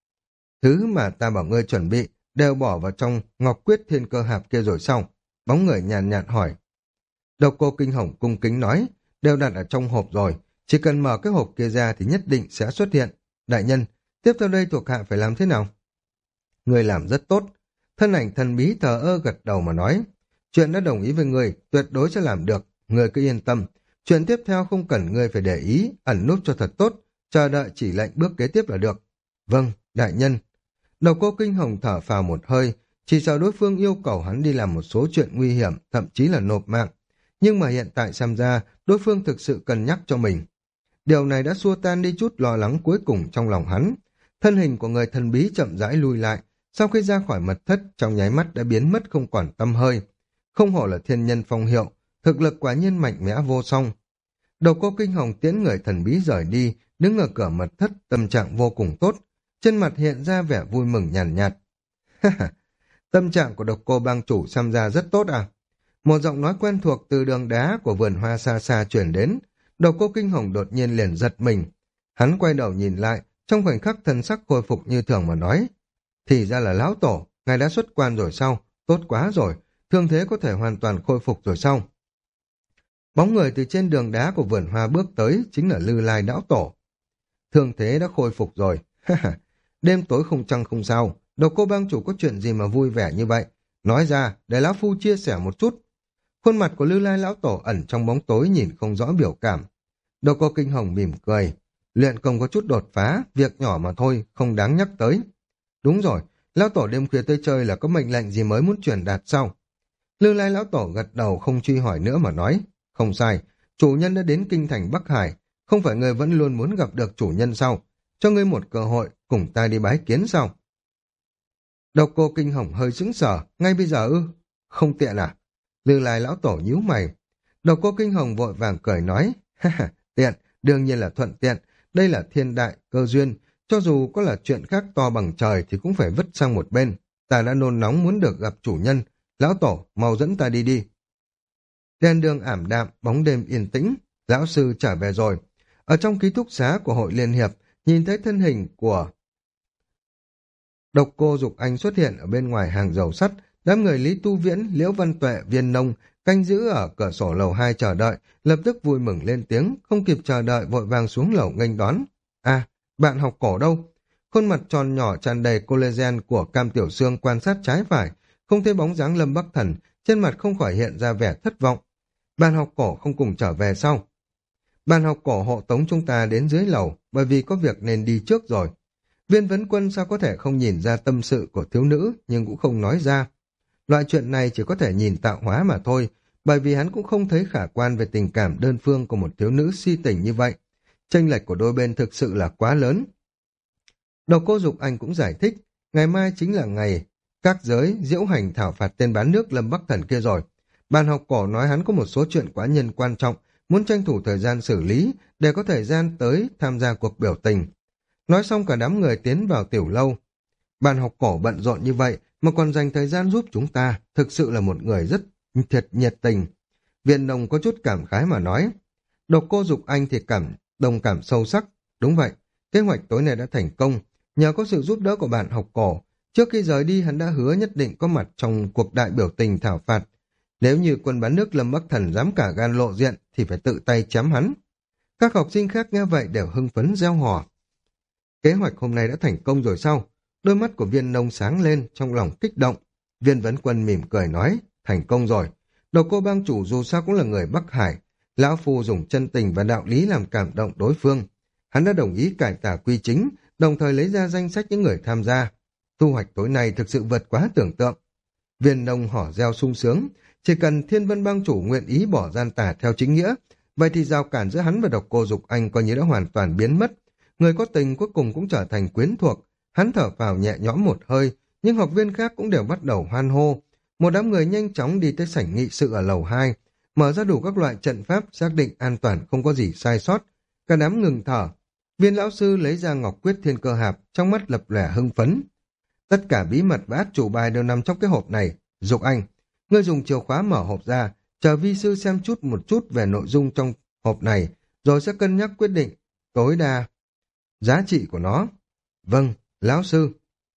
Thứ mà ta bảo ngươi chuẩn bị đều bỏ vào trong Ngọc Quyết Thiên Cơ Hạp kia rồi xong. Bóng người nhàn nhạt hỏi. Độc Cô Kinh Hồng cung kính nói, đều đặt ở trong hộp rồi, chỉ cần mở cái hộp kia ra thì nhất định sẽ xuất hiện. Đại nhân, tiếp theo đây thuộc hạ phải làm thế nào? Người làm rất tốt. Thân ảnh thần bí thờ ơ gật đầu mà nói, chuyện đã đồng ý với người, tuyệt đối sẽ làm được, người cứ yên tâm. Chuyện tiếp theo không cần người phải để ý, ẩn núp cho thật tốt, chờ đợi chỉ lệnh bước kế tiếp là được. Vâng, đại nhân. Độc Cô Kinh Hồng thở phào một hơi, chỉ sợ đối phương yêu cầu hắn đi làm một số chuyện nguy hiểm, thậm chí là nộp mạng. Nhưng mà hiện tại xem ra, đối phương thực sự cân nhắc cho mình. Điều này đã xua tan đi chút lo lắng cuối cùng trong lòng hắn. Thân hình của người thần bí chậm rãi lui lại, sau khi ra khỏi mật thất, trong nháy mắt đã biến mất không còn tăm hơi. Không hổ là thiên nhân phong hiệu, thực lực quả nhiên mạnh mẽ vô song. Độc Cô Kinh Hồng tiễn người thần bí rời đi, đứng ở cửa mật thất, tâm trạng vô cùng tốt. Trên mặt hiện ra vẻ vui mừng nhàn nhạt. nhạt. Tâm trạng của Độc Cô bang chủ xem ra rất tốt à? Một giọng nói quen thuộc từ đường đá của vườn hoa xa xa chuyển đến. Độc Cô Kinh Hồng đột nhiên liền giật mình. Hắn quay đầu nhìn lại, trong khoảnh khắc thân sắc khôi phục như thường mà nói. Thì ra là lão tổ, ngài đã xuất quan rồi sao? Tốt quá rồi, thương thế có thể hoàn toàn khôi phục rồi sao? Bóng người từ trên đường đá của vườn hoa bước tới chính là Lư Lai lão tổ. Thương thế đã khôi phục rồi. Đêm tối không trăng không sao. Độc Cô bang chủ có chuyện gì mà vui vẻ như vậy? Nói ra, để lão phu chia sẻ một chút. Khuôn mặt của Lư Lai lão tổ ẩn trong bóng tối nhìn không rõ biểu cảm. Độc Cô Kinh Hồng mỉm cười. Luyện công có chút đột phá, việc nhỏ mà thôi, không đáng nhắc tới. Đúng rồi, lão tổ đêm khuya tới chơi là có mệnh lệnh gì mới muốn truyền đạt sao? Lư Lai lão tổ gật đầu không truy hỏi nữa mà nói. Không sai, chủ nhân đã đến kinh thành Bắc Hải. Không phải người vẫn luôn muốn gặp được chủ nhân sao? Cho ngươi một cơ hội, cùng ta đi bái kiến sao? Độc Cô Kinh Hồng hơi sững sờ, ngay bây giờ ư? Không tiện à? Lư Lai lão tổ nhíu mày. Độc Cô Kinh Hồng vội vàng cười nói, ha ha, tiện, đương nhiên là thuận tiện, đây là thiên đại, cơ duyên, cho dù có là chuyện khác to bằng trời thì cũng phải vứt sang một bên. Ta đã nôn nóng muốn được gặp chủ nhân, lão tổ, mau dẫn ta đi đi. Đèn đường ảm đạm, bóng đêm yên tĩnh, lão sư trở về rồi. Ở trong ký túc xá của hội liên hiệp, nhìn thấy thân hình của Độc Cô Dục Anh xuất hiện ở bên ngoài hàng dầu sắt, đám người Lý Tu Viễn, Liễu Văn Tuệ, Viên Nông canh giữ ở cửa sổ lầu hai chờ đợi, lập tức vui mừng lên tiếng, không kịp chờ đợi vội vàng xuống lầu nghênh đón. À, bạn học cổ đâu? Khuôn mặt tròn nhỏ tràn đầy collagen của Cam Tiểu Sương quan sát trái phải, không thấy bóng dáng Lâm Bắc Thần, trên mặt không khỏi hiện ra vẻ thất vọng. Bạn học cổ không cùng trở về sau. Bạn học cổ hộ tống chúng ta đến dưới lầu, bởi vì có việc nên đi trước rồi. Viên Vấn Quân sao có thể không nhìn ra tâm sự của thiếu nữ, nhưng cũng không nói ra. Loại chuyện này chỉ có thể nhìn tạo hóa mà thôi, bởi vì hắn cũng không thấy khả quan về tình cảm đơn phương của một thiếu nữ si tình như vậy. Chênh lệch của đôi bên thực sự là quá lớn. Độc Cô Dục Anh cũng giải thích, ngày mai chính là ngày các giới diễu hành thảo phạt tên bán nước Lâm Bắc Thần kia rồi. Bàn học cổ nói hắn có một số chuyện quá nhân quan trọng, muốn tranh thủ thời gian xử lý để có thời gian tới tham gia cuộc biểu tình. Nói xong cả đám người tiến vào tiểu lâu. Bàn học cổ bận rộn như vậy mà còn dành thời gian giúp chúng ta, thực sự là một người rất thiệt nhiệt tình. Viện Đồng có chút cảm khái mà nói. Độc Cô Dục Anh thì cảm đồng cảm sâu sắc. Đúng vậy, kế hoạch tối nay đã thành công, nhờ có sự giúp đỡ của bạn học cổ. Trước khi rời đi hắn đã hứa nhất định có mặt trong cuộc đại biểu tình thảo phạt. Nếu như quân bán nước Lâm Bắc Thần dám cả gan lộ diện thì phải tự tay chém hắn. Các học sinh khác nghe vậy đều hưng phấn reo hò. Kế hoạch hôm nay đã thành công rồi sao? Đôi mắt của Viên Nông sáng lên, trong lòng kích động. Viên Vấn Quân mỉm cười nói, thành công rồi. Độc Cô bang chủ dù sao cũng là người Bắc Hải. Lão Phu dùng chân tình và đạo lý làm cảm động đối phương. Hắn đã đồng ý cải tà quy chính, đồng thời lấy ra danh sách những người tham gia. Thu hoạch tối nay thực sự vượt quá tưởng tượng. Viên Nông hỏ reo sung sướng. Chỉ cần Thiên Vân bang chủ nguyện ý bỏ gian tà theo chính nghĩa, vậy thì rào cản giữa hắn và Độc Cô Dục Anh coi như đã hoàn toàn biến mất. Người có tình cuối cùng cũng trở thành quyến thuộc. Hắn thở phào nhẹ nhõm một hơi, nhưng học viên khác cũng đều bắt đầu hoan hô. Một đám người nhanh chóng đi tới sảnh nghị sự ở lầu hai, mở ra đủ các loại trận pháp, xác định an toàn không có gì sai sót. Cả đám ngừng thở. Viên lão sư lấy ra ngọc quyết thiên cơ hạp, trong mắt lập lòe hưng phấn. Tất cả bí mật và át chủ bài đều nằm trong cái hộp này. Dục Anh, ngươi dùng chìa khóa mở hộp ra, chờ vi sư xem chút một chút về nội dung trong hộp này, rồi sẽ cân nhắc quyết định tối đa giá trị của nó. Vâng, lão sư.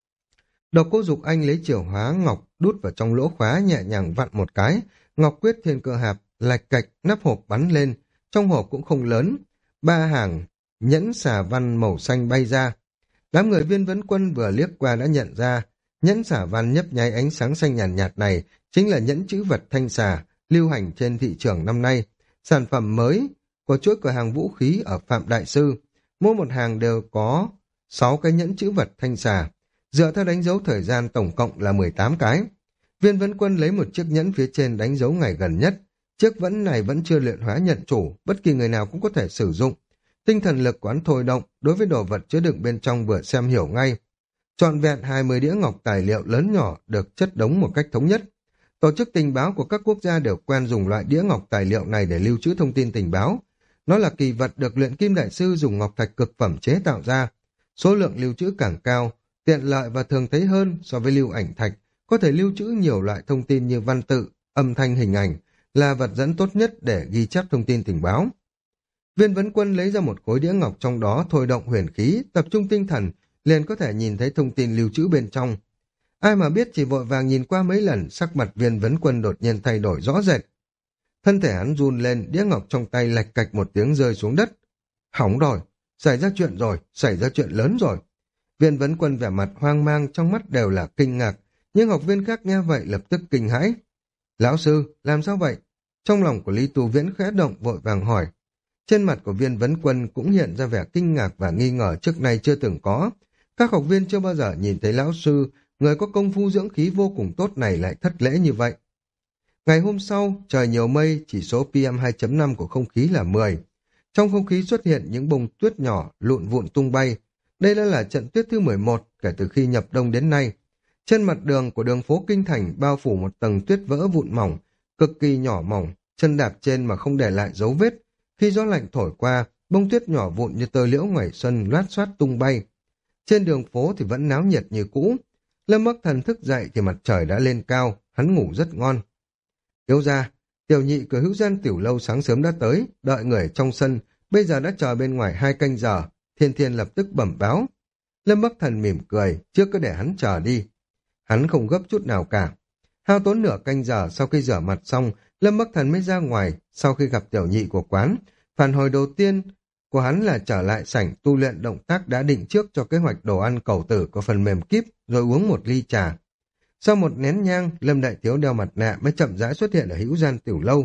Độc Cô Dục Anh lấy chìa khóa ngọc đút vào trong lỗ khóa, nhẹ nhàng vặn một cái, ngọc quyết thiên cơ hạp lạch cạch, nắp hộp bắn lên. Trong hộp cũng không lớn, ba hàng nhẫn xà văn màu xanh bay ra. Đám người Viên Vấn Quân vừa liếc qua đã nhận ra, nhẫn xà văn nhấp nháy ánh sáng xanh nhàn nhạt, nhạt này chính là nhẫn chữ vật thanh xà lưu hành trên thị trường năm nay, sản phẩm mới của chuỗi cửa hàng vũ khí ở Phạm Đại Sư. Mỗi một hàng đều có sáu cái nhẫn chữ vật thanh xà, dựa theo đánh dấu thời gian tổng cộng là mười tám cái. Viên Vấn Quân lấy một chiếc nhẫn phía trên đánh dấu ngày gần nhất. Chiếc vẫn này vẫn chưa luyện hóa nhận chủ, bất kỳ người nào cũng có thể sử dụng. Tinh thần lực của hắn thôi động, đối với đồ vật chứa đựng bên trong vừa xem hiểu ngay. Trọn vẹn hai mươi đĩa ngọc tài liệu lớn nhỏ được chất đống một cách thống nhất. Tổ chức tình báo của các quốc gia đều quen dùng loại đĩa ngọc tài liệu này để lưu trữ thông tin tình báo. Nó là kỳ vật được luyện kim đại sư dùng ngọc thạch cực phẩm chế tạo ra. Số lượng lưu trữ càng cao, tiện lợi và thường thấy hơn so với lưu ảnh thạch, có thể lưu trữ nhiều loại thông tin như văn tự, âm thanh, hình ảnh, là vật dẫn tốt nhất để ghi chép thông tin tình báo. Viên Vấn Quân lấy ra một khối đĩa ngọc, trong đó thôi động huyền khí, tập trung tinh thần, liền có thể nhìn thấy thông tin lưu trữ bên trong. Ai mà biết chỉ vội vàng nhìn qua mấy lần, sắc mặt Viên Vấn Quân đột nhiên thay đổi rõ rệt. Thân thể hắn run lên, đĩa ngọc trong tay lạch cạch một tiếng rơi xuống đất. Hỏng rồi, xảy ra chuyện rồi, xảy ra chuyện lớn rồi. Viên Vấn Quân vẻ mặt hoang mang, trong mắt đều là kinh ngạc, nhưng học viên khác nghe vậy lập tức kinh hãi. Lão sư, làm sao vậy? Trong lòng của Lý Tu Viễn khẽ động, vội vàng hỏi. Trên mặt của Viên Vấn Quân cũng hiện ra vẻ kinh ngạc và nghi ngờ trước nay chưa từng có. Các học viên chưa bao giờ nhìn thấy lão sư, người có công phu dưỡng khí vô cùng tốt này lại thất lễ như vậy. Ngày hôm sau, trời nhiều mây, chỉ số pê em hai chấm năm của không khí là mười. Trong không khí xuất hiện những bông tuyết nhỏ, lụn vụn tung bay. Đây đã là trận tuyết thứ mười một kể từ khi nhập đông đến nay. Trên mặt đường của đường phố Kinh Thành bao phủ một tầng tuyết vỡ vụn mỏng, cực kỳ nhỏ mỏng, chân đạp trên mà không để lại dấu vết. Khi gió lạnh thổi qua, bông tuyết nhỏ vụn như tơ liễu ngoài xuân loát xoát tung bay. Trên đường phố thì vẫn náo nhiệt như cũ. Lâm Bắc Thần thức dậy thì mặt trời đã lên cao, hắn ngủ rất ngon. Thiếu gia, tiểu nhị cửa Hữu Gian Tiểu Lâu sáng sớm đã tới, đợi người trong sân, bây giờ đã chờ bên ngoài hai canh giờ. Thiên Thiên lập tức bẩm báo. Lâm Bắc Thần mỉm cười, trước cứ để hắn chờ đi. Hắn không gấp chút nào cả. Hao tốn nửa canh giờ sau khi rửa mặt xong, Lâm Bắc Thần mới ra ngoài. Sau khi gặp tiểu nhị của quán, phản hồi đầu tiên của hắn là trở lại sảnh tu luyện động tác đã định trước cho kế hoạch đồ ăn cầu tử của phần mềm kíp, rồi uống một ly trà. Sau một nén nhang, Lâm Đại Thiếu đeo mặt nạ mới chậm rãi xuất hiện ở Hữu Gian Tiểu Lâu.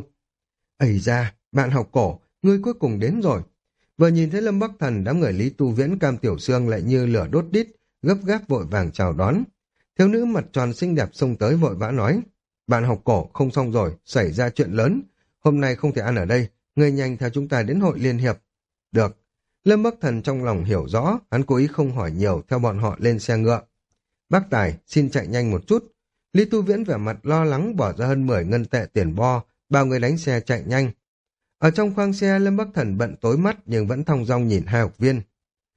Ây da, bạn học cổ, ngươi cuối cùng đến rồi. Vừa nhìn thấy Lâm Bắc Thần, đám người Lý Tu Viễn, Cam Tiểu Sương lại như lửa đốt đít, gấp gáp vội vàng chào đón. Thiếu nữ mặt tròn xinh đẹp xông tới vội vã nói, bạn học cổ không xong rồi, xảy ra chuyện lớn. Hôm nay không thể ăn ở đây, ngươi nhanh theo chúng ta đến hội liên hiệp. Được. Lâm Bắc Thần trong lòng hiểu rõ, hắn cố ý không hỏi nhiều, theo bọn họ lên xe ngựa. Bác Tài, xin chạy nhanh một chút. Lý Tu Viễn vẻ mặt lo lắng bỏ ra hơn mười ngân tệ tiền bo, bao người đánh xe chạy nhanh. Ở trong khoang xe, Lâm Bắc Thần bận tối mắt nhưng vẫn thong dong nhìn hai học viên.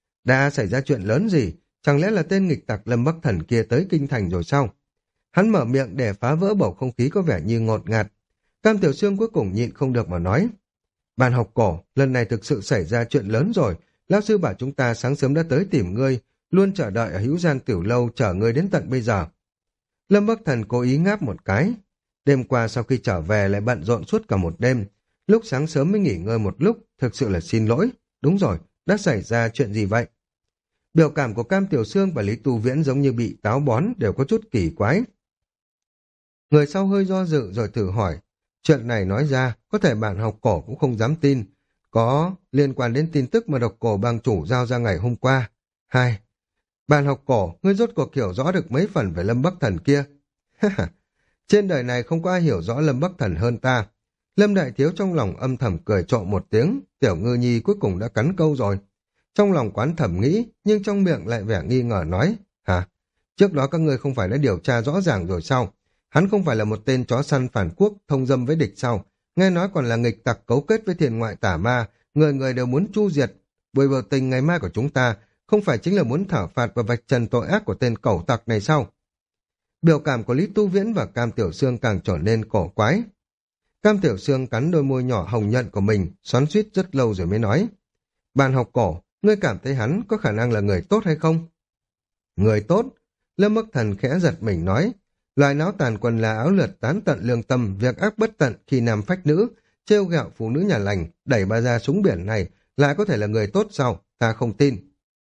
Đã xảy ra chuyện lớn gì? Chẳng lẽ là tên nghịch tặc Lâm Bắc Thần kia tới Kinh Thành rồi sao? Hắn mở miệng để phá vỡ bầu không khí có vẻ như ngột ngạt. Cam Tiểu Sương cuối cùng nhịn không được mà nói. Bạn học cổ, lần này thực sự xảy ra chuyện lớn rồi. Lão sư bảo chúng ta sáng sớm đã tới tìm ngươi, luôn chờ đợi ở Hữu Gian Tiểu Lâu chờ ngươi đến tận bây giờ. Lâm Bắc Thần cố ý ngáp một cái. Đêm qua sau khi trở về lại bận rộn suốt cả một đêm. Lúc sáng sớm mới nghỉ ngơi một lúc, thực sự là xin lỗi. Đúng rồi, đã xảy ra chuyện gì vậy? Biểu cảm của Cam Tiểu Sương và Lý Tu Viễn giống như bị táo bón, đều có chút kỳ quái. Người sau hơi do dự rồi thử hỏi. Chuyện này nói ra, có thể bạn học cổ cũng không dám tin. Có liên quan đến tin tức mà độc cổ bang chủ giao ra ngày hôm qua. Hai, bạn học cổ, ngươi rốt cuộc hiểu rõ được mấy phần về Lâm Bắc Thần kia. Trên đời này không có ai hiểu rõ Lâm Bắc Thần hơn ta. Lâm Đại Thiếu trong lòng âm thầm cười trộm một tiếng, tiểu ngư nhi cuối cùng đã cắn câu rồi. Trong lòng quán thầm nghĩ, nhưng trong miệng lại vẻ nghi ngờ nói, hả? Trước đó các ngươi không phải đã điều tra rõ ràng rồi sao? Hắn không phải là một tên chó săn phản quốc, thông dâm với địch sao? Nghe nói còn là nghịch tặc cấu kết với thiền ngoại tả ma, người người đều muốn chu diệt. Buổi biểu tình ngày mai của chúng ta không phải chính là muốn thảo phạt và vạch trần tội ác của tên cẩu tặc này sao? Biểu cảm của Lý Tu Viễn và Cam Tiểu Sương càng trở nên cổ quái. Cam Tiểu Sương cắn đôi môi nhỏ hồng nhuận của mình, xoắn xuýt rất lâu rồi mới nói. Bạn học cổ, ngươi cảm thấy hắn có khả năng là người tốt hay không? Người tốt? Lâm Bắc Thần khẽ giật mình nói. Loài náo tàn quần là áo lượt tán tận lương tâm, việc ác bất tận khi nam phách nữ, trêu ghẹo phụ nữ nhà lành, đẩy bà ra súng biển này, lại có thể là người tốt sao? Ta không tin.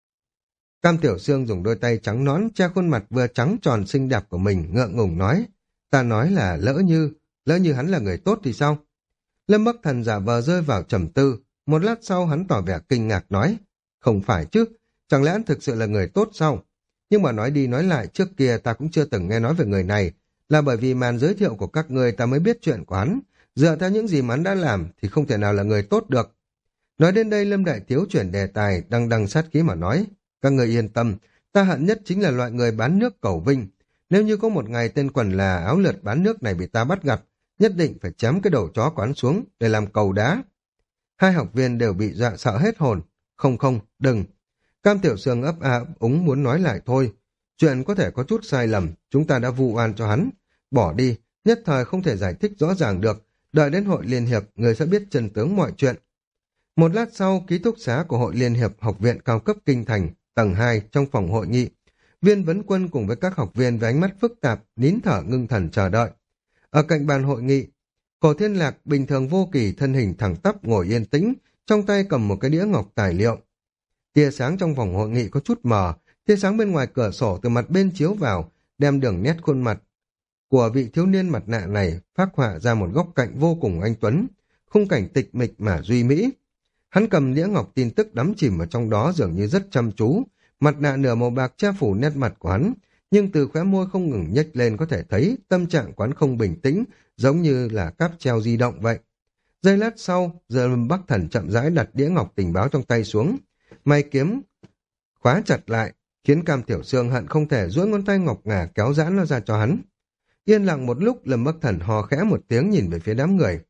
Cam Tiểu Sương dùng đôi tay trắng nõn che khuôn mặt vừa trắng tròn xinh đẹp của mình, ngượng ngùng nói. Ta nói là lỡ như, lỡ như hắn là người tốt thì sao? Lâm Bắc Thần giả vờ rơi vào trầm tư, một lát sau hắn tỏ vẻ kinh ngạc nói. Không phải chứ, chẳng lẽ hắn thực sự là người tốt sao? Nhưng mà nói đi nói lại, trước kia ta cũng chưa từng nghe nói về người này, là bởi vì màn giới thiệu của các ngươi ta mới biết chuyện của hắn. Dựa theo những gì mà hắn đã làm thì không thể nào là người tốt được. Nói đến đây Lâm Đại Thiếu chuyển đề tài, đằng đằng sát khí mà nói. Các người yên tâm, ta hận nhất chính là loại người bán nước cầu vinh. Nếu như có một ngày tên quần là áo lượt bán nước này bị ta bắt gặp, nhất định phải chém cái đầu chó quán xuống để làm cầu đá. Hai học viên đều bị dọa sợ hết hồn. Không không, đừng. Cam Tiểu Sương ấp a ấp úng muốn nói lại thôi. Chuyện có thể có chút sai lầm, chúng ta đã vu oan cho hắn. Bỏ đi, nhất thời không thể giải thích rõ ràng được. Đợi đến hội liên hiệp, người sẽ biết chân tướng mọi chuyện. Một lát sau, ký túc xá của hội liên hiệp học viện cao cấp Kinh Thành, tầng hai trong phòng hội nghị. Viên Vấn Quân cùng với các học viên với ánh mắt phức tạp, nín thở ngưng thần chờ đợi. Ở cạnh bàn hội nghị, Cổ Thiên Lạc bình thường vô kỳ thân hình thẳng tắp ngồi yên tĩnh, trong tay cầm một cái đĩa ngọc tài liệu. Tia sáng trong phòng hội nghị có chút mờ, tia sáng bên ngoài cửa sổ từ mặt bên chiếu vào, đem đường nét khuôn mặt của vị thiếu niên mặt nạ này phác họa ra một góc cạnh vô cùng anh tuấn, khung cảnh tịch mịch mà duy mỹ. Hắn cầm đĩa ngọc tin tức đắm chìm ở trong đó dường như rất chăm chú, mặt nạ nửa màu bạc che phủ nét mặt của hắn, nhưng từ khóe môi không ngừng nhếch lên có thể thấy tâm trạng quán không bình tĩnh, giống như là cáp treo di động vậy. Giây lát sau, giờ Bắc Thần chậm rãi đặt đĩa ngọc tình báo trong tay xuống, may kiếm khóa chặt lại, khiến Cam Tiểu Sương hận không thể duỗi ngón tay ngọc ngà kéo giãn nó ra cho hắn. Yên lặng một lúc, Lâm Bắc Thần hò khẽ một tiếng nhìn về phía đám người.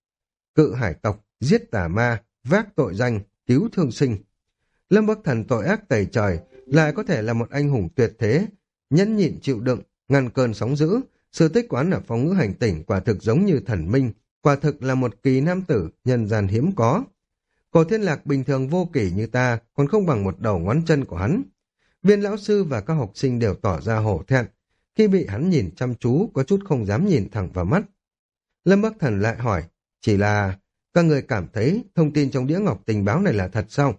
Cự hải tộc, giết tà ma, vác tội danh, cứu thương sinh. Lâm Bắc Thần tội ác tày trời, lại có thể là một anh hùng tuyệt thế, nhẫn nhịn chịu đựng, ngăn cơn sóng dữ. Sự tích quán ở phong ngữ hành tỉnh quả thực giống như thần minh, quả thực là một kỳ nam tử nhân gian hiếm có. Cổ Thiên Lạc bình thường vô kỷ như ta, còn không bằng một đầu ngón chân của hắn. Viên lão sư và các học sinh đều tỏ ra hổ thẹn, khi bị hắn nhìn chăm chú có chút không dám nhìn thẳng vào mắt. Lâm Bắc Thần lại hỏi, chỉ là các người cảm thấy thông tin trong đĩa ngọc tình báo này là thật sao?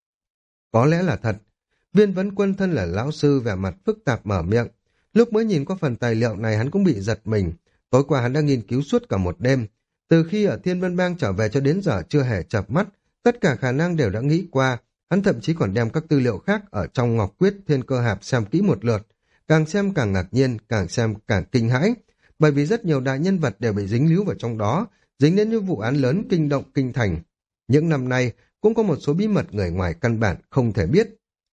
Có lẽ là thật. Viên Vấn Quân thân là lão sư vẻ mặt phức tạp mở miệng. Lúc mới nhìn qua phần tài liệu này hắn cũng bị giật mình. Tối qua hắn đã nghiên cứu suốt cả một đêm. Từ khi ở Thiên Vân Bang trở về cho đến giờ chưa hề chợp mắt, tất cả khả năng đều đã nghĩ qua. Hắn thậm chí còn đem các tư liệu khác ở trong Ngọc Quyết Thiên Cơ Hạp xem kỹ một lượt. Càng xem càng ngạc nhiên, càng xem càng kinh hãi. Bởi vì rất nhiều đại nhân vật đều bị dính líu vào trong đó, dính đến những vụ án lớn kinh động kinh thành. Những năm nay cũng có một số bí mật người ngoài căn bản không thể biết.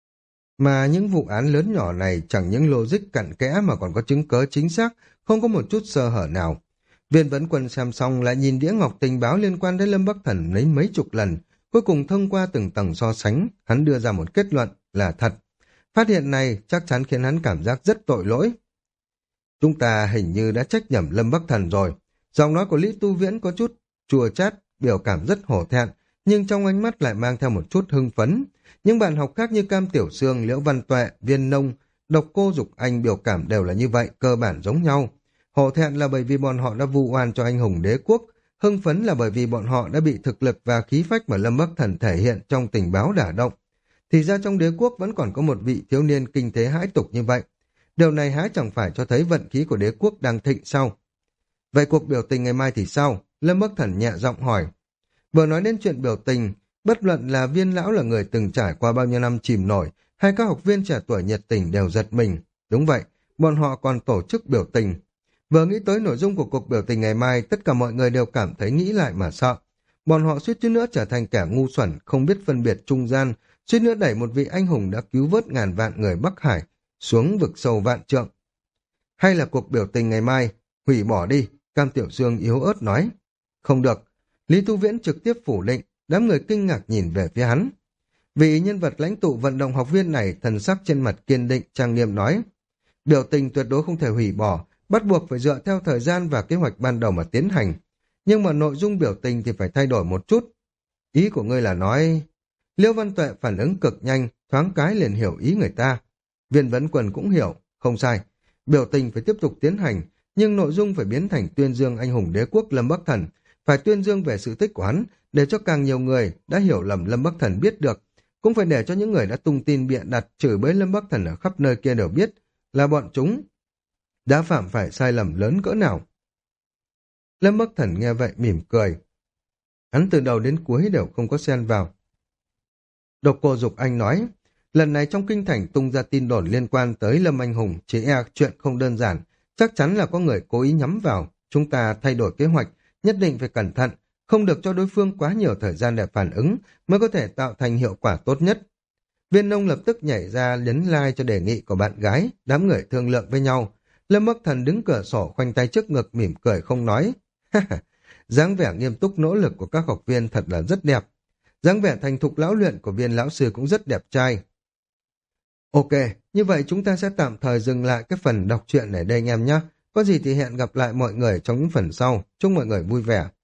Mà những vụ án lớn nhỏ này chẳng những logic cặn kẽ mà còn có chứng cớ chính xác, không có một chút sơ hở nào. Viên Vấn Quân xem xong lại nhìn đĩa ngọc tình báo liên quan đến Lâm Bắc Thần lấy mấy chục lần, cuối cùng thông qua từng tầng so sánh, hắn đưa ra một kết luận là thật. Phát hiện này chắc chắn khiến hắn cảm giác rất tội lỗi. Chúng ta hình như đã trách nhầm Lâm Bắc Thần rồi. Giọng nói của Lý Tu Viễn có chút chua chát, biểu cảm rất hổ thẹn, nhưng trong ánh mắt lại mang theo một chút hưng phấn. Những bạn học khác như Cam Tiểu Sương, Liễu Văn Tuệ, Viên Nông, Độc Cô Dục Anh biểu cảm đều là như vậy, cơ bản giống nhau. Hổ thẹn là bởi vì bọn họ đã vu oan cho anh hùng đế quốc, hưng phấn là bởi vì bọn họ đã bị thực lực và khí phách mà Lâm Bắc Thần thể hiện trong tình báo đả động. Thì ra trong đế quốc vẫn còn có một vị thiếu niên kinh thế hãi tục như vậy. Điều này há chẳng phải cho thấy vận khí của đế quốc đang thịnh sao? Vậy cuộc biểu tình ngày mai thì sao? Lâm Bắc Thần nhẹ giọng hỏi. Vừa nói đến chuyện biểu tình, bất luận là Viên lão là người từng trải qua bao nhiêu năm chìm nổi, hay các học viên trẻ tuổi nhiệt tình đều giật mình. Đúng vậy, bọn họ còn tổ chức biểu tình. Vừa nghĩ tới nội dung của cuộc biểu tình ngày mai, tất cả mọi người đều cảm thấy nghĩ lại mà sợ. Bọn họ suýt chút nữa trở thành kẻ ngu xuẩn, không biết phân biệt trung gian, suýt nữa đẩy một vị anh hùng đã cứu vớt ngàn vạn người Bắc Hải xuống vực sâu vạn trượng. Hay là cuộc biểu tình ngày mai, hủy bỏ đi, Cam Tiểu Dương yếu ớt nói. Không được, Lý Tu Viễn trực tiếp phủ định, đám người kinh ngạc nhìn về phía hắn. Vị nhân vật lãnh tụ vận động học viên này thần sắc trên mặt kiên định trang nghiêm nói. Biểu tình tuyệt đối không thể hủy bỏ, bắt buộc phải dựa theo thời gian và kế hoạch ban đầu mà tiến hành. Nhưng mà nội dung biểu tình thì phải thay đổi một chút. Ý của ngươi là nói... Liễu Văn Tuệ phản ứng cực nhanh, thoáng cái liền hiểu ý người ta. Viên Vấn Quần cũng hiểu, không sai. Biểu tình phải tiếp tục tiến hành, nhưng nội dung phải biến thành tuyên dương anh hùng đế quốc Lâm Bắc Thần, phải tuyên dương về sự tích của hắn, để cho càng nhiều người đã hiểu lầm Lâm Bắc Thần biết được, cũng phải để cho những người đã tung tin bịa đặt chửi bới Lâm Bắc Thần ở khắp nơi kia đều biết là bọn chúng đã phạm phải sai lầm lớn cỡ nào. Lâm Bắc Thần nghe vậy mỉm cười. Hắn từ đầu đến cuối đều không có xen vào. Độc Cô Dục Anh nói, lần này trong kinh thành tung ra tin đồn liên quan tới Lâm Anh Hùng, chỉ e chuyện không đơn giản, chắc chắn là có người cố ý nhắm vào. Chúng ta thay đổi kế hoạch, nhất định phải cẩn thận, không được cho đối phương quá nhiều thời gian để phản ứng, mới có thể tạo thành hiệu quả tốt nhất. Viên Nông lập tức nhảy ra nhấn like cho đề nghị của bạn gái, đám người thương lượng với nhau. Lâm Bắc Thần đứng cửa sổ khoanh tay trước ngực mỉm cười không nói. Dáng vẻ nghiêm túc nỗ lực của các học viên thật là rất đẹp. Dáng vẻ thành thục lão luyện của Viên lão sư cũng rất đẹp trai. Ok, như vậy chúng ta sẽ tạm thời dừng lại cái phần đọc truyện ở đây anh em nhé. Có gì thì hẹn gặp lại mọi người trong những phần sau. Chúc mọi người vui vẻ.